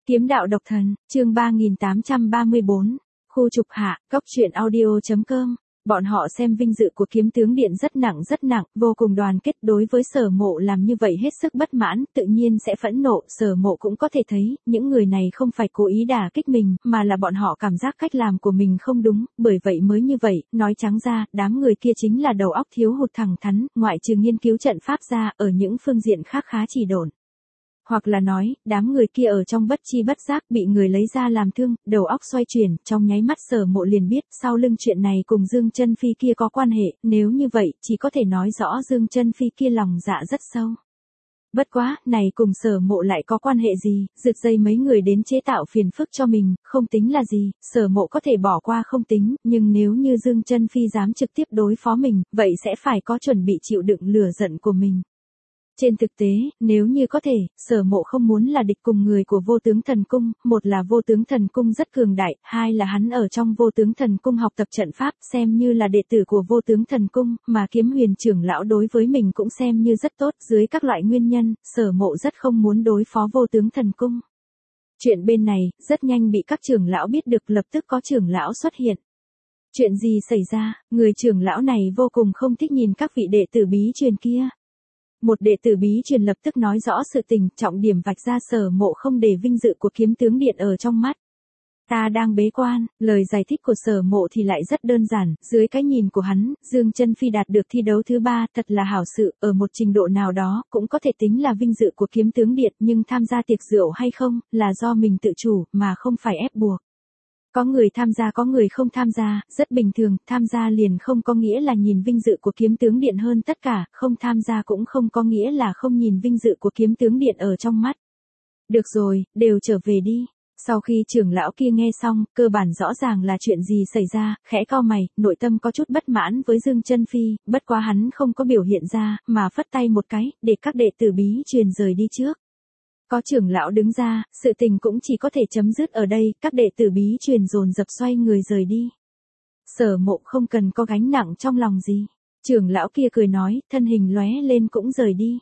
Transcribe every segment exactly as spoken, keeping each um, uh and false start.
Kiếm đạo độc thần, chương ba nghìn tám trăm ba mươi bốn, khu trục hạ, góc truyện audio chấm com. Bọn họ xem vinh dự của kiếm tướng điện rất nặng rất nặng, vô cùng đoàn kết. Đối với Sở Mộ làm như vậy hết sức bất mãn, tự nhiên sẽ phẫn nộ. Sở Mộ cũng có thể thấy, những người này không phải cố ý đả kích mình, mà là bọn họ cảm giác cách làm của mình không đúng, bởi vậy mới như vậy. Nói trắng ra, đám người kia chính là đầu óc thiếu hụt thẳng thắn, ngoại trừ nghiên cứu trận pháp ra, ở những phương diện khác khá chỉ độn. Hoặc là nói, đám người kia ở trong bất chi bất giác bị người lấy ra làm thương, đầu óc xoay chuyển, trong nháy mắt Sở Mộ liền biết, sau lưng chuyện này cùng Dương Chân Phi kia có quan hệ, nếu như vậy, chỉ có thể nói rõ Dương Chân Phi kia lòng dạ rất sâu. Bất quá, này cùng Sở Mộ lại có quan hệ gì, rượt dây mấy người đến chế tạo phiền phức cho mình, không tính là gì, Sở Mộ có thể bỏ qua không tính, nhưng nếu như Dương Chân Phi dám trực tiếp đối phó mình, vậy sẽ phải có chuẩn bị chịu đựng lửa giận của mình. Trên thực tế, nếu như có thể, Sở Mộ không muốn là địch cùng người của Vô Tướng Thần Cung, một là Vô Tướng Thần Cung rất cường đại, hai là hắn ở trong Vô Tướng Thần Cung học tập trận pháp, xem như là đệ tử của Vô Tướng Thần Cung, mà Kiếm Huyền trưởng lão đối với mình cũng xem như rất tốt, dưới các loại nguyên nhân, Sở Mộ rất không muốn đối phó Vô Tướng Thần Cung. Chuyện bên này, rất nhanh bị các trưởng lão biết được, lập tức có trưởng lão xuất hiện. Chuyện gì xảy ra, người trưởng lão này vô cùng không thích nhìn các vị đệ tử bí truyền kia. Một đệ tử bí truyền lập tức nói rõ sự tình, trọng điểm vạch ra Sở Mộ không để vinh dự của kiếm tướng điện ở trong mắt. Ta đang bế quan, lời giải thích của Sở Mộ thì lại rất đơn giản, dưới cái nhìn của hắn, Dương Chân Phi đạt được thi đấu thứ ba, thật là hảo sự, ở một trình độ nào đó, cũng có thể tính là vinh dự của kiếm tướng điện, nhưng tham gia tiệc rượu hay không, là do mình tự chủ, mà không phải ép buộc. Có người tham gia có người không tham gia, rất bình thường, tham gia liền không có nghĩa là nhìn vinh dự của kiếm tướng điện hơn tất cả, không tham gia cũng không có nghĩa là không nhìn vinh dự của kiếm tướng điện ở trong mắt. Được rồi, đều trở về đi. Sau khi trưởng lão kia nghe xong, cơ bản rõ ràng là chuyện gì xảy ra, khẽ cau mày, nội tâm có chút bất mãn với Dương Chân Phi, bất quá hắn không có biểu hiện ra, mà phất tay một cái, để các đệ tử bí truyền rời đi trước. Có trưởng lão đứng ra, sự tình cũng chỉ có thể chấm dứt ở đây, các đệ tử bí truyền dồn dập xoay người rời đi. Sở Mộ không cần có gánh nặng trong lòng gì. Trưởng lão kia cười nói, thân hình lóe lên cũng rời đi.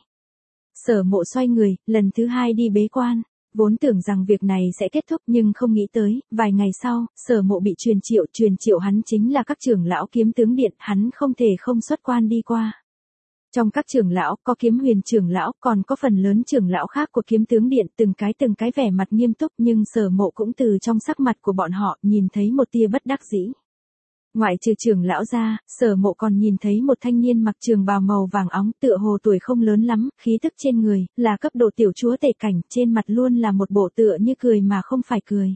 Sở Mộ xoay người, lần thứ hai đi bế quan. Vốn tưởng rằng việc này sẽ kết thúc nhưng không nghĩ tới, vài ngày sau, Sở Mộ bị truyền triệu, truyền triệu hắn chính là các trưởng lão kiếm tướng điện, hắn không thể không xuất quan đi qua. Trong các trưởng lão, có Kiếm Huyền trưởng lão, còn có phần lớn trưởng lão khác của kiếm tướng điện, từng cái từng cái vẻ mặt nghiêm túc, nhưng Sở Mộ cũng từ trong sắc mặt của bọn họ, nhìn thấy một tia bất đắc dĩ. Ngoại trừ trưởng lão ra, Sở Mộ còn nhìn thấy một thanh niên mặc trường bào màu vàng óng, tựa hồ tuổi không lớn lắm, khí tức trên người, là cấp độ tiểu chúa tể cảnh, trên mặt luôn là một bộ tựa như cười mà không phải cười.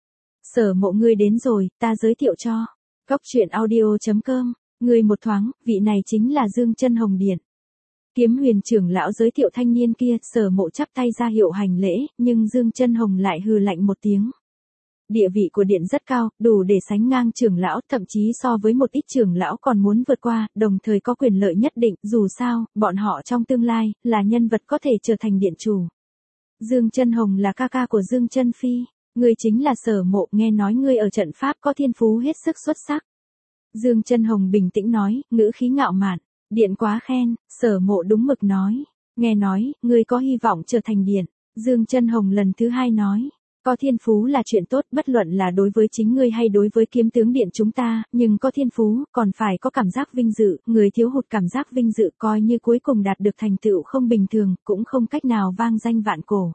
Sở Mộ ngươi đến rồi, ta giới thiệu cho. Góc truyện audio chấm com, người một thoáng, vị này chính là Dương Chân Hồng Điện. Kiếm Huyền trưởng lão giới thiệu thanh niên kia, Sở Mộ chắp tay ra hiệu hành lễ, nhưng Dương Chân Hồng lại hừ lạnh một tiếng. Địa vị của điện rất cao, đủ để sánh ngang trưởng lão, thậm chí so với một ít trưởng lão còn muốn vượt qua, đồng thời có quyền lợi nhất định, dù sao, bọn họ trong tương lai, là nhân vật có thể trở thành điện chủ. Dương Chân Hồng là ca ca của Dương Chân Phi, ngươi chính là Sở Mộ, nghe nói ngươi ở trận pháp có thiên phú hết sức xuất sắc. Dương Chân Hồng bình tĩnh nói, ngữ khí ngạo mạn. Điện quá khen, Sở Mộ đúng mực nói. Nghe nói, ngươi có hy vọng trở thành điện. Dương Chân Hồng lần thứ hai nói. Có thiên phú là chuyện tốt, bất luận là đối với chính ngươi hay đối với kiếm tướng điện chúng ta, nhưng có thiên phú, còn phải có cảm giác vinh dự, người thiếu hụt cảm giác vinh dự coi như cuối cùng đạt được thành tựu không bình thường, cũng không cách nào vang danh vạn cổ.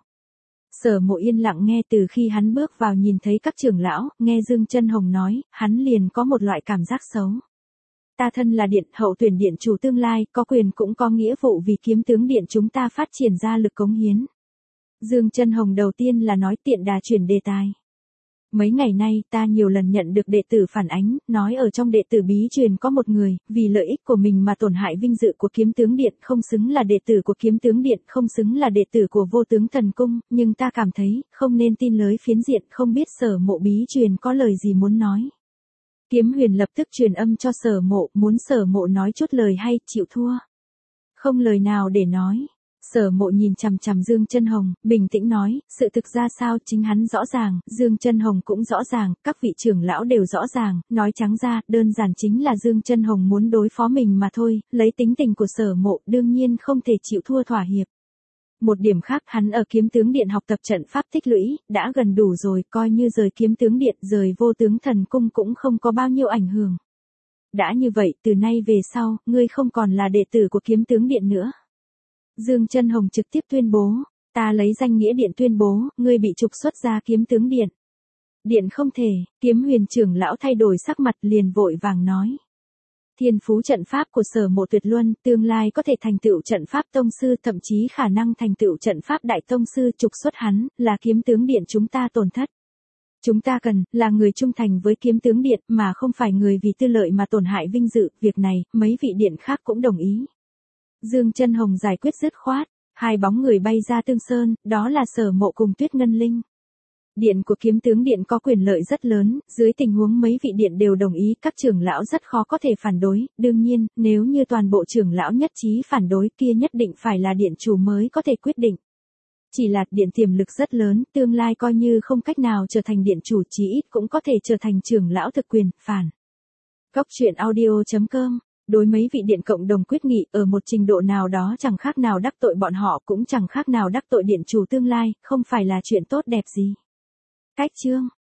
Sở Mộ yên lặng nghe, từ khi hắn bước vào nhìn thấy các trưởng lão, nghe Dương Chân Hồng nói, hắn liền có một loại cảm giác xấu. Ta thân là điện, hậu tuyển điện chủ tương lai, có quyền cũng có nghĩa vụ vì kiếm tướng điện chúng ta phát triển ra lực cống hiến. Dương Chân Hồng đầu tiên là nói, tiện đà chuyển đề tài. Mấy ngày nay, ta nhiều lần nhận được đệ tử phản ánh, nói ở trong đệ tử bí truyền có một người, vì lợi ích của mình mà tổn hại vinh dự của kiếm tướng điện, không xứng là đệ tử của kiếm tướng điện, không xứng là đệ tử của Vô Tướng Thần Cung, nhưng ta cảm thấy, không nên tin lới phiến diện, không biết Sở Mộ bí truyền có lời gì muốn nói. Kiếm Huyền lập tức truyền âm cho Sở Mộ, muốn Sở Mộ nói chút lời hay, chịu thua. Không lời nào để nói. Sở Mộ nhìn chằm chằm Dương Chân Hồng, bình tĩnh nói, sự thực ra sao chính hắn rõ ràng, Dương Chân Hồng cũng rõ ràng, các vị trưởng lão đều rõ ràng, nói trắng ra, đơn giản chính là Dương Chân Hồng muốn đối phó mình mà thôi, lấy tính tình của Sở Mộ, đương nhiên không thể chịu thua thỏa hiệp. Một điểm khác, hắn ở kiếm tướng điện học tập trận pháp tích lũy, đã gần đủ rồi, coi như rời kiếm tướng điện, rời vô tướng thần cung cũng không có bao nhiêu ảnh hưởng. Đã như vậy, từ nay về sau, ngươi không còn là đệ tử của kiếm tướng điện nữa. Dương Chân Hồng trực tiếp tuyên bố, ta lấy danh nghĩa điện tuyên bố, ngươi bị trục xuất ra kiếm tướng điện. Điện không thể, Kiếm Huyền trưởng lão thay đổi sắc mặt liền vội vàng nói. Thiên phú trận pháp của Sở Mộ tuyệt luân, tương lai có thể thành tựu trận pháp tông sư, thậm chí khả năng thành tựu trận pháp đại tông sư, trục xuất hắn, là kiếm tướng điện chúng ta tổn thất. Chúng ta cần, là người trung thành với kiếm tướng điện, mà không phải người vì tư lợi mà tổn hại vinh dự, việc này, mấy vị điện khác cũng đồng ý. Dương Chân Hồng giải quyết dứt khoát, hai bóng người bay ra Tương Sơn, đó là Sở Mộ cùng Tuyết Ngân Linh. Điện của kiếm tướng điện có quyền lợi rất lớn, dưới tình huống mấy vị điện đều đồng ý, các trưởng lão rất khó có thể phản đối, đương nhiên, nếu như toàn bộ trưởng lão nhất trí phản đối kia nhất định phải là điện chủ mới có thể quyết định. Chỉ là điện tiềm lực rất lớn, tương lai coi như không cách nào trở thành điện chủ, chí ít cũng có thể trở thành trưởng lão thực quyền, phản. Góc truyện audio chấm com. Đối mấy vị điện cộng đồng quyết nghị, ở một trình độ nào đó chẳng khác nào đắc tội bọn họ, cũng chẳng khác nào đắc tội điện chủ tương lai, không phải là chuyện tốt đẹp gì. Cách chương